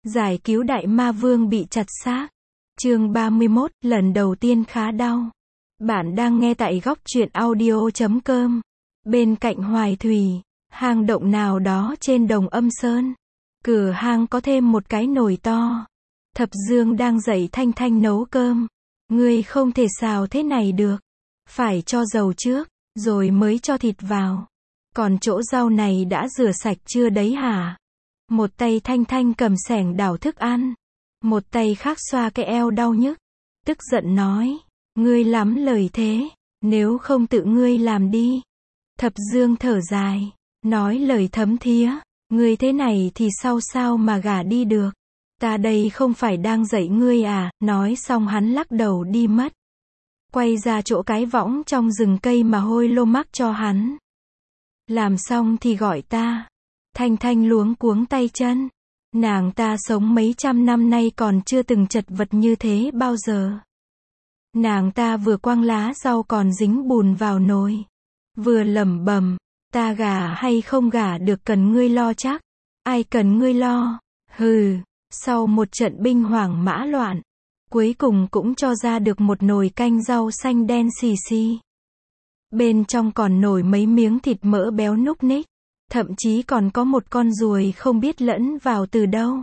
Giải cứu đại ma vương bị chặt xác. Chương 31, lần đầu tiên khá đau. Bạn đang nghe tại góc truyện audio.com. Bên cạnh Hoài Thủy, hang động nào đó trên Đồng Âm Sơn. Cửa hang có thêm một cái nồi to. Thập Dương đang dạy Thanh Thanh nấu cơm. Ngươi không thể xào thế này được. Phải cho dầu trước, rồi mới cho thịt vào. Còn chỗ rau này đã rửa sạch chưa đấy hả? Một tay Thanh Thanh cầm xẻng đảo thức ăn. Một tay khác xoa cái eo đau nhức. Tức giận nói, ngươi lắm lời thế, nếu không tự ngươi làm đi. Thập Dương thở dài, nói lời thấm thía, ngươi thế này thì sao mà gả đi được. Ta đây không phải đang dạy ngươi à, nói xong hắn lắc đầu đi mất. Quay ra chỗ cái võng trong rừng cây mà Hôi Lô mắc cho hắn. Làm xong thì gọi ta. Thanh Thanh luống cuống tay chân. Nàng ta sống mấy trăm năm nay còn chưa từng chật vật như thế bao giờ. Nàng ta vừa quăng lá rau còn dính bùn vào nồi. Vừa lẩm bẩm, ta gả hay không gả được cần ngươi lo chắc. Ai cần ngươi lo? Hừ, sau một trận binh hoảng mã loạn, cuối cùng cũng cho ra được một nồi canh rau xanh đen xì xì. Bên trong còn nổi mấy miếng thịt mỡ béo núc ních. Thậm chí còn có một con ruồi không biết lẫn vào từ đâu.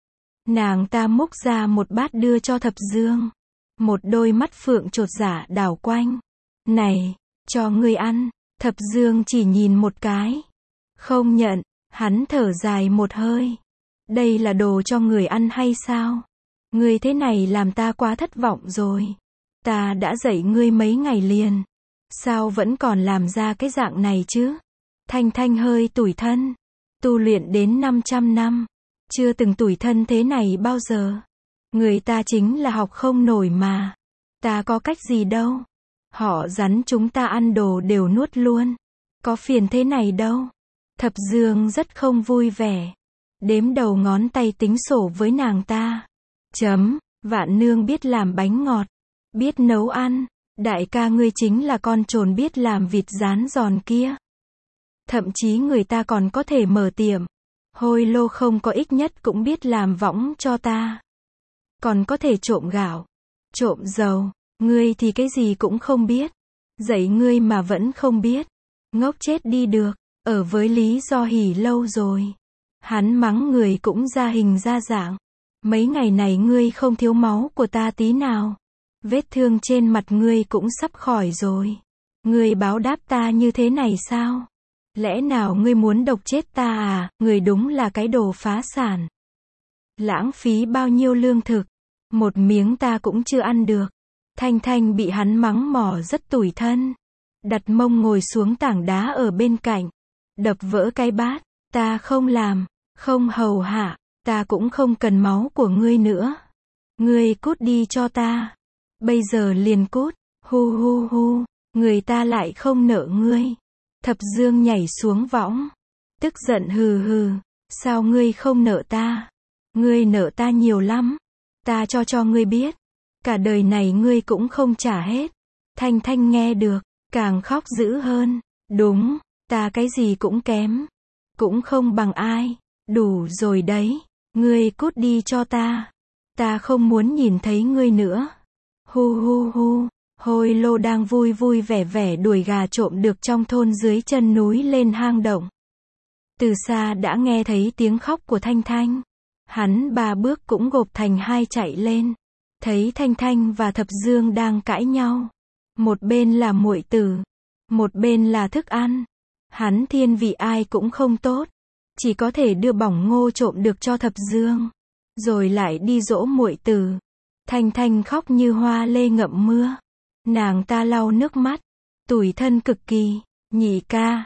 Nàng ta múc ra một bát đưa cho Thập Dương. Một đôi mắt phượng chột dạ đảo quanh. Này, cho ngươi ăn. Thập Dương chỉ nhìn một cái. Không nhận, hắn thở dài một hơi. Đây là đồ cho người ăn hay sao? Ngươi thế này làm ta quá thất vọng rồi. Ta đã dạy ngươi mấy ngày liền. Sao vẫn còn làm ra cái dạng này chứ? Thanh Thanh hơi tủi thân. Tu luyện đến 500 năm. Chưa từng tủi thân thế này bao giờ. Người ta chính là học không nổi mà. Ta có cách gì đâu. Họ rắn chúng ta ăn đồ đều nuốt luôn. Có phiền thế này đâu. Thập Dương rất không vui vẻ. Đếm đầu ngón tay tính sổ với nàng ta. Vạn nương biết làm bánh ngọt. Biết nấu ăn. Đại ca ngươi chính là con trồn biết làm vịt rán giòn kia. Thậm chí người ta còn có thể mở tiệm. Hôi Lô không có ích nhất cũng biết làm võng cho ta. Còn có thể trộm gạo, trộm dầu. Ngươi thì cái gì cũng không biết. Dạy ngươi mà vẫn không biết. Ngốc chết đi được. Ở với Lý Do Hỉ lâu rồi. Hắn mắng người cũng ra hình ra dạng. Mấy ngày này ngươi không thiếu máu của ta tí nào. Vết thương trên mặt ngươi cũng sắp khỏi rồi. Ngươi báo đáp ta như thế này sao? Lẽ nào ngươi muốn độc chết ta à? Ngươi đúng là cái đồ phá sản. Lãng phí bao nhiêu lương thực. Một miếng ta cũng chưa ăn được. Thanh Thanh bị hắn mắng mỏ rất tủi thân. Đặt mông ngồi xuống tảng đá ở bên cạnh. Đập vỡ cái bát. Ta không làm, không hầu hạ. Ta cũng không cần máu của ngươi nữa. Ngươi cút đi cho ta. Bây giờ liền cút. Hu hu hu. Người ta lại không nợ ngươi. Thập Dương nhảy xuống võng. Tức giận hừ hừ. Sao ngươi không nợ ta? Ngươi nợ ta nhiều lắm. Ta cho ngươi biết. Cả đời này ngươi cũng không trả hết. Thanh Thanh nghe được. Càng khóc dữ hơn. Đúng. Ta cái gì cũng kém. Cũng không bằng ai. Đủ rồi đấy. Ngươi cút đi cho ta. Ta không muốn nhìn thấy ngươi nữa. Hu hu hu. Hôi Lô đang vui vui vẻ vẻ đuổi gà trộm được trong thôn dưới chân núi lên hang động. Từ xa đã nghe thấy tiếng khóc của Thanh Thanh. Hắn 3 bước cũng gộp thành 2 chạy lên. Thấy Thanh Thanh và Thập Dương đang cãi nhau. Một bên là muội tử. Một bên là thức ăn. Hắn thiên vị ai cũng không tốt. Chỉ có thể đưa bỏng ngô trộm được cho Thập Dương. Rồi lại đi dỗ muội tử. Thanh Thanh khóc như hoa lê ngậm mưa. Nàng ta lau nước mắt. Tủi thân cực kỳ. Nhị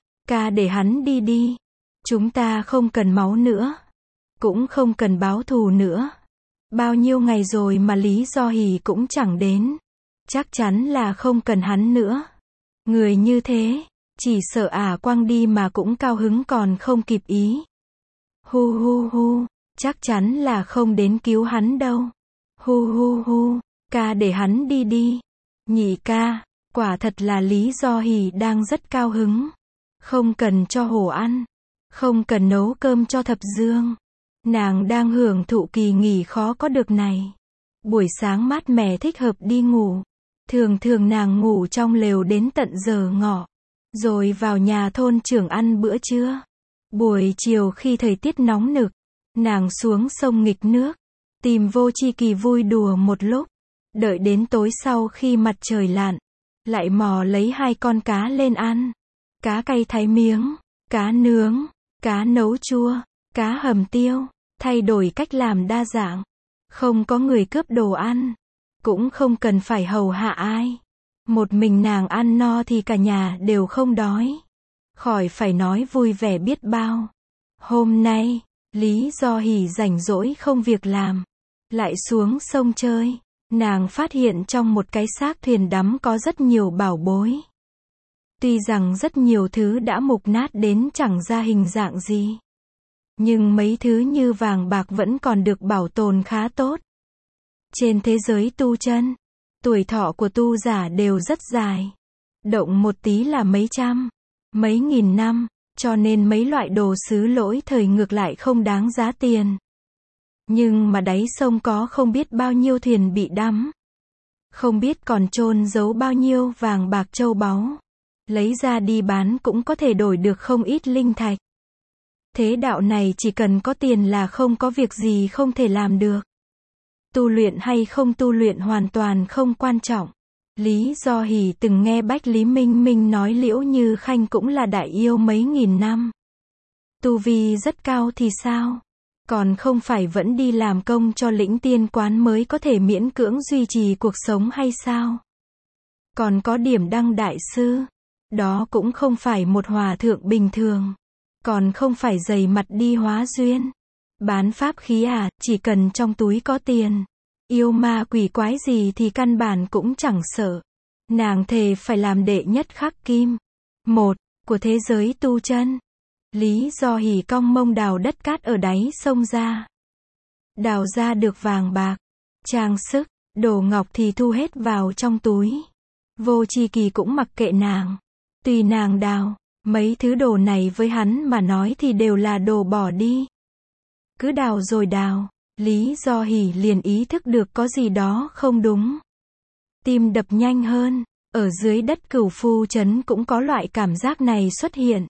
ca để hắn đi đi. Chúng ta không cần máu nữa. Cũng không cần báo thù nữa. Bao nhiêu ngày rồi mà Lý Do Hỉ cũng chẳng đến. Chắc chắn là không cần hắn nữa. Người như thế, chỉ sợ quăng đi mà cũng cao hứng còn không kịp ý. Hu hu hu, chắc chắn là không đến cứu hắn đâu. Hu hu hu, ca để hắn đi đi. Nhị ca, quả thật là Lý Do Hỉ đang rất cao hứng. Không cần cho hổ ăn. Không cần nấu cơm cho Thập Dương. Nàng đang hưởng thụ kỳ nghỉ khó có được này. Buổi sáng mát mẻ thích hợp đi ngủ. Thường thường nàng ngủ trong lều đến tận giờ ngọ. Rồi vào nhà thôn trưởng ăn bữa trưa. Buổi chiều khi thời tiết nóng nực, nàng xuống sông nghịch nước. Tìm Vô Chi Kỳ vui đùa một lúc. Đợi đến tối sau khi mặt trời lặn, lại mò lấy 2 con cá lên ăn. Cá cay thái miếng, cá nướng, cá nấu chua, cá hầm tiêu, thay đổi cách làm đa dạng. Không có người cướp đồ ăn, cũng không cần phải hầu hạ ai. Một mình nàng ăn no thì cả nhà đều không đói. Khỏi phải nói vui vẻ biết bao. Hôm nay, Lý Do Hỷ rảnh rỗi không việc làm, lại xuống sông chơi. Nàng phát hiện trong một cái xác thuyền đắm có rất nhiều bảo bối. Tuy rằng rất nhiều thứ đã mục nát đến chẳng ra hình dạng gì, nhưng mấy thứ như vàng bạc vẫn còn được bảo tồn khá tốt. Trên thế giới tu chân, tuổi thọ của tu giả đều rất dài. Động một tí là mấy trăm, mấy nghìn năm, cho nên mấy loại đồ sứ lỗi thời ngược lại không đáng giá tiền. Nhưng mà đáy sông có không biết bao nhiêu thuyền bị đắm. Không biết còn chôn giấu bao nhiêu vàng bạc châu báu. Lấy ra đi bán cũng có thể đổi được không ít linh thạch. Thế đạo này chỉ cần có tiền là không có việc gì không thể làm được. Tu luyện hay không tu luyện hoàn toàn không quan trọng. Lý Do Hỷ từng nghe Bách Lý Minh Minh nói Liễu Như Khanh cũng là đại yêu mấy nghìn năm. Tu vi rất cao thì sao? Còn không phải vẫn đi làm công cho Lĩnh Tiên Quán mới có thể miễn cưỡng duy trì cuộc sống hay sao? Còn có Điểm Đăng Đại Sư. Đó cũng không phải một hòa thượng bình thường. Còn không phải dày mặt đi hóa duyên. Bán pháp khí à, chỉ cần trong túi có tiền. Yêu ma quỷ quái gì thì căn bản cũng chẳng sợ. Nàng thề phải làm đệ nhất khắc kim. Một, của thế giới tu chân. Lý Do Hỷ cong mông đào đất cát ở đáy sông ra. Đào ra được vàng bạc, trang sức, đồ ngọc thì thu hết vào trong túi. Vô Chi Kỳ cũng mặc kệ nàng. Tùy nàng đào, mấy thứ đồ này với hắn mà nói thì đều là đồ bỏ đi. Cứ đào rồi đào, Lý Do Hỷ liền ý thức được có gì đó không đúng. Tim đập nhanh hơn, ở dưới đất Cửu Phu Trấn cũng có loại cảm giác này xuất hiện.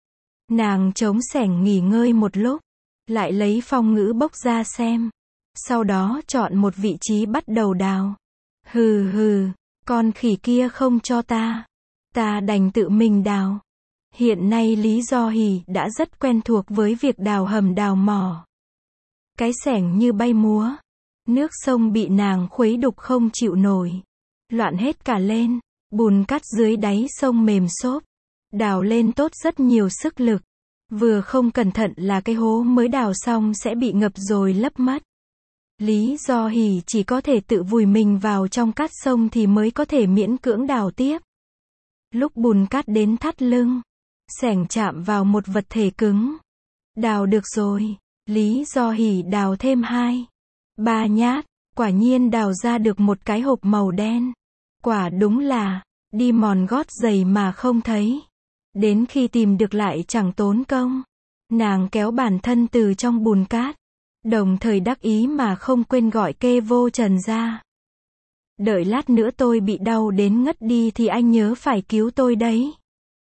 Nàng trống sẻng nghỉ ngơi một lúc, lại lấy phong ngữ bốc ra xem. Sau đó chọn một vị trí bắt đầu đào. Hừ hừ, con khỉ kia không cho ta. Ta đành tự mình đào. Hiện nay Lý Do Hỷ đã rất quen thuộc với việc đào hầm đào mỏ. Cái xẻng như bay múa. Nước sông bị nàng khuấy đục không chịu nổi. Loạn hết cả lên. Bùn cát dưới đáy sông mềm xốp. Đào lên tốt rất nhiều sức lực. Vừa không cẩn thận là cái hố mới đào xong sẽ bị ngập rồi lấp mất. Lý Do Hỷ chỉ có thể tự vùi mình vào trong cát sông thì mới có thể miễn cưỡng đào tiếp. Lúc bùn cát đến thắt lưng, xẻng chạm vào một vật thể cứng. Đào được rồi, Lý Do Hỷ đào thêm 2, 3 nhát, quả nhiên đào ra được một cái hộp màu đen. Quả đúng là, đi mòn gót giày mà không thấy. Đến khi tìm được lại chẳng tốn công. Nàng kéo bản thân từ trong bùn cát, đồng thời đắc ý mà không quên gọi Kê Vô Trần ra. Đợi lát nữa tôi bị đau đến ngất đi thì anh nhớ phải cứu tôi đấy.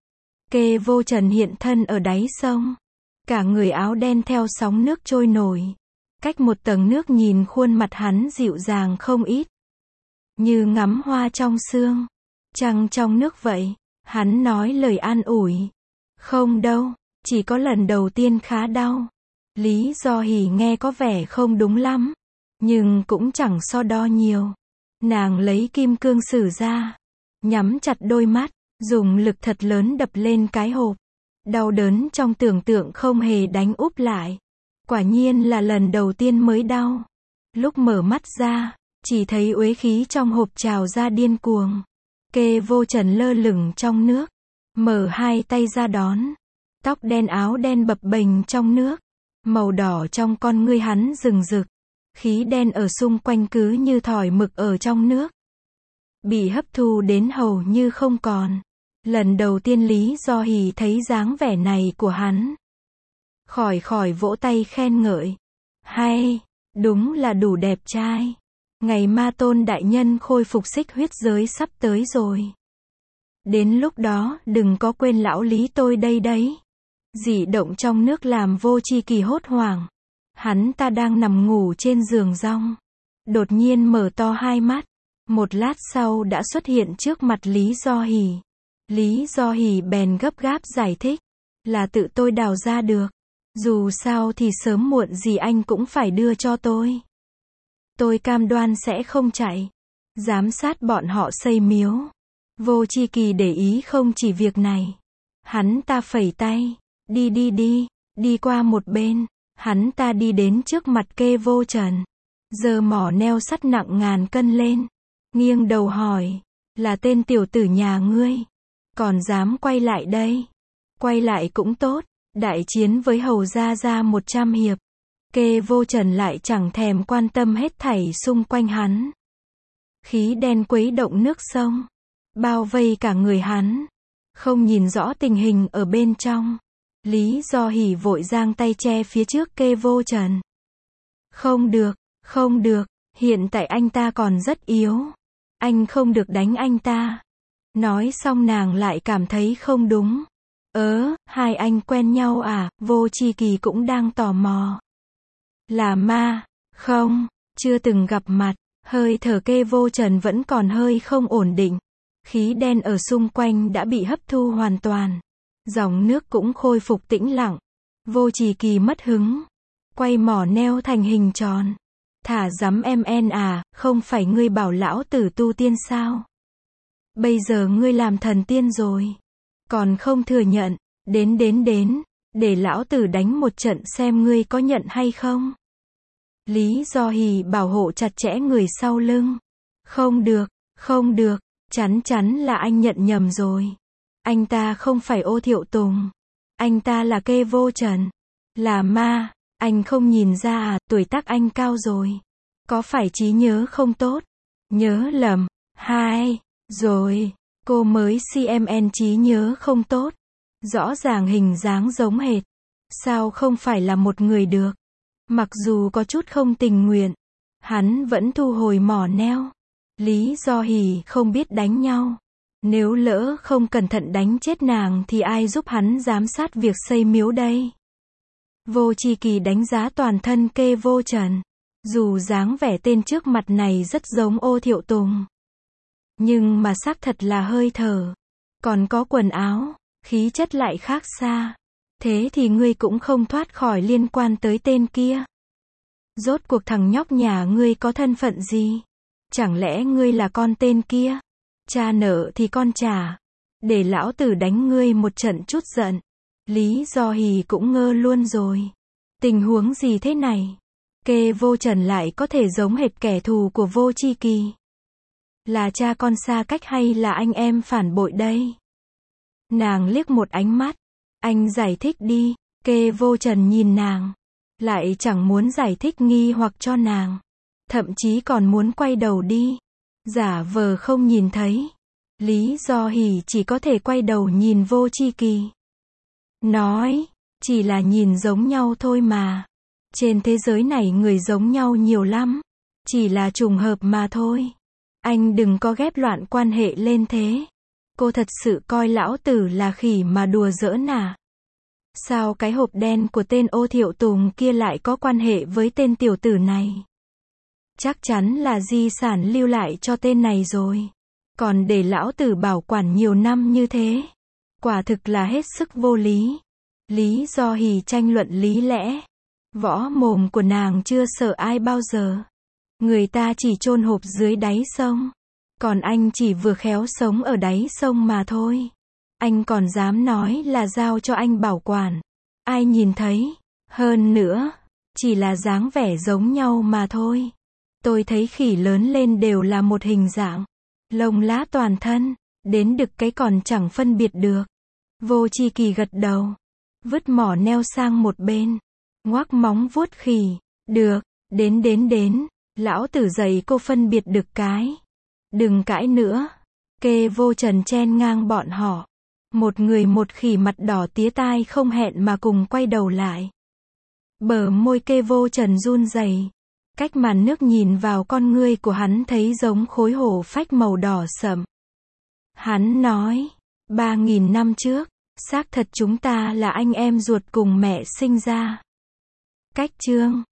Kê Vô Trần hiện thân ở đáy sông. Cả người áo đen theo sóng nước trôi nổi. Cách một tầng nước nhìn khuôn mặt hắn dịu dàng không ít. Như ngắm hoa trong sương. Trăng trong nước vậy. Hắn nói lời an ủi. Không đâu, chỉ có lần đầu tiên khá đau. Lý Do Hỷ nghe có vẻ không đúng lắm. Nhưng cũng chẳng so đo nhiều. Nàng lấy kim cương sử ra. Nhắm chặt đôi mắt. Dùng lực thật lớn đập lên cái hộp. Đau đớn trong tưởng tượng không hề đánh úp lại. Quả nhiên là lần đầu tiên mới đau. Lúc mở mắt ra, chỉ thấy uế khí trong hộp trào ra điên cuồng. Kê Vô Trần lơ lửng trong nước. Mở 2 tay ra đón. Tóc đen áo đen bập bềnh trong nước. Màu đỏ trong con ngươi hắn rừng rực. Khí đen ở xung quanh cứ như thỏi mực ở trong nước. Bị hấp thu đến hầu như không còn. Lần đầu tiên Lý Do Hỷ thấy dáng vẻ này của hắn. Khỏi vỗ tay khen ngợi. Hay, đúng là đủ đẹp trai. Ngày Ma Tôn đại nhân khôi phục xích huyết giới sắp tới rồi. Đến lúc đó, đừng có quên lão Lý tôi đây đấy. Dị động trong nước làm Vô Tri Kỳ hốt hoảng. Hắn ta đang nằm ngủ trên giường rong. Đột nhiên mở to hai mắt. Một lát sau đã xuất hiện trước mặt Lý Do Hỉ. Lý Do Hỉ bèn gấp gáp giải thích. Là tự tôi đào ra được. Dù sao thì sớm muộn gì anh cũng phải đưa cho tôi. Tôi cam đoan sẽ không chạy. Giám sát bọn họ xây miếu. Vô Tri Kỳ để ý không chỉ việc này. Hắn ta phẩy tay. Đi đi đi, đi qua một bên. Hắn ta đi đến trước mặt Kê Vô Trần. Giơ mỏ neo sắt nặng ngàn cân lên. Nghiêng đầu hỏi. Là tên tiểu tử nhà ngươi. Còn dám quay lại đây. Quay lại cũng tốt. Đại chiến với Hầu Gia Gia 100 hiệp. Kê Vô Trần lại chẳng thèm quan tâm hết thảy xung quanh hắn. Khí đen quấy động nước sông. Bao vây cả người hắn. Không nhìn rõ tình hình ở bên trong. Lý Do Hỉ vội giang tay che phía trước Kê Vô Trần. Không được, không được, hiện tại anh ta còn rất yếu. Anh không được đánh anh ta. Nói xong nàng lại cảm thấy không đúng. Hai anh quen nhau à? Vô Tri Kỳ cũng đang tò mò. Là ma? Không, chưa từng gặp mặt. Hơi thở Kê Vô Trần vẫn còn hơi không ổn định. Khí đen ở xung quanh đã bị hấp thu hoàn toàn. Dòng nước cũng khôi phục tĩnh lặng. Vô Tri Kỳ mất hứng. Quay mỏ neo thành hình tròn. Thả dắm em à, không phải ngươi bảo lão tử tu tiên sao? Bây giờ ngươi làm thần tiên rồi. Còn không thừa nhận. Đến, để lão tử đánh một trận xem ngươi có nhận hay không. Lý Do Hỉ bảo hộ chặt chẽ người sau lưng. Không được, không được, chắn là anh nhận nhầm rồi. Anh ta không phải Ô Thiệu Tùng. Anh ta là Kê Vô Trần. Là ma, anh không nhìn ra à, tuổi tác anh cao rồi. Có phải trí nhớ không tốt? Nhớ lầm, rồi, cô mới CMN trí nhớ không tốt. Rõ ràng hình dáng giống hệt. Sao không phải là một người được? Mặc dù có chút không tình nguyện, hắn vẫn thu hồi mỏ neo. Lý Do Hỉ không biết đánh nhau. Nếu lỡ không cẩn thận đánh chết nàng thì ai giúp hắn giám sát việc xây miếu đây? Vô Tri Kỳ đánh giá toàn thân Kê Vô Trần. Dù dáng vẻ tên trước mặt này rất giống Ô Thiệu Tùng. Nhưng mà xác thật là hơi thở. Còn có quần áo, khí chất lại khác xa. Thế thì ngươi cũng không thoát khỏi liên quan tới tên kia. Rốt cuộc thằng nhóc nhà ngươi có thân phận gì? Chẳng lẽ ngươi là con tên kia? Cha nợ thì con trả. Để lão tử đánh ngươi một trận chút giận. Lý Do Hỉ cũng ngơ luôn rồi. Tình huống gì thế này? Kê Vô Trần lại có thể giống hệt kẻ thù của Vô Tri Kỳ. Là cha con xa cách hay là anh em phản bội đây? Nàng liếc một ánh mắt. Anh giải thích đi. Kê Vô Trần nhìn nàng. Lại chẳng muốn giải thích nghi hoặc cho nàng. Thậm chí còn muốn quay đầu đi. Giả vờ không nhìn thấy. Lý Do Hỉ chỉ có thể quay đầu nhìn Vô Tri Kỳ. Nói, chỉ là nhìn giống nhau thôi mà. Trên thế giới này người giống nhau nhiều lắm. Chỉ là trùng hợp mà thôi. Anh đừng có ghép loạn quan hệ lên thế. Cô thật sự coi lão tử là khỉ mà đùa giỡn à? Sao cái hộp đen của tên Ô Thiệu Tùng kia lại có quan hệ với tên tiểu tử này? Chắc chắn là di sản lưu lại cho tên này rồi. Còn để lão tử bảo quản nhiều năm như thế. Quả thực là hết sức vô lý. Lý Do Hỉ tranh luận lý lẽ. Võ mồm của nàng chưa sợ ai bao giờ. Người ta chỉ chôn hộp dưới đáy sông. Còn anh chỉ vừa khéo sống ở đáy sông mà thôi. Anh còn dám nói là giao cho anh bảo quản. Ai nhìn thấy? Hơn nữa, chỉ là dáng vẻ giống nhau mà thôi. Tôi thấy khỉ lớn lên đều là một hình dạng. Lông lá toàn thân, đến đực cái còn chẳng phân biệt được. Vô Tri Kỳ gật đầu. Vứt mỏ neo sang một bên. Ngoác móng vuốt khỉ. Được, đến. Lão tử dạy cô phân biệt được cái. Đừng cãi nữa. Kê Vô Trần chen ngang bọn họ. Một người một khỉ mặt đỏ tía tai không hẹn mà cùng quay đầu lại. Bờ môi kê vô trần run rẩy. Cách màn nước nhìn vào con ngươi của hắn thấy giống khối hổ phách màu đỏ sẫm. Hắn nói, 3.000 năm trước, xác thật chúng ta là anh em ruột cùng mẹ sinh ra. Cách chương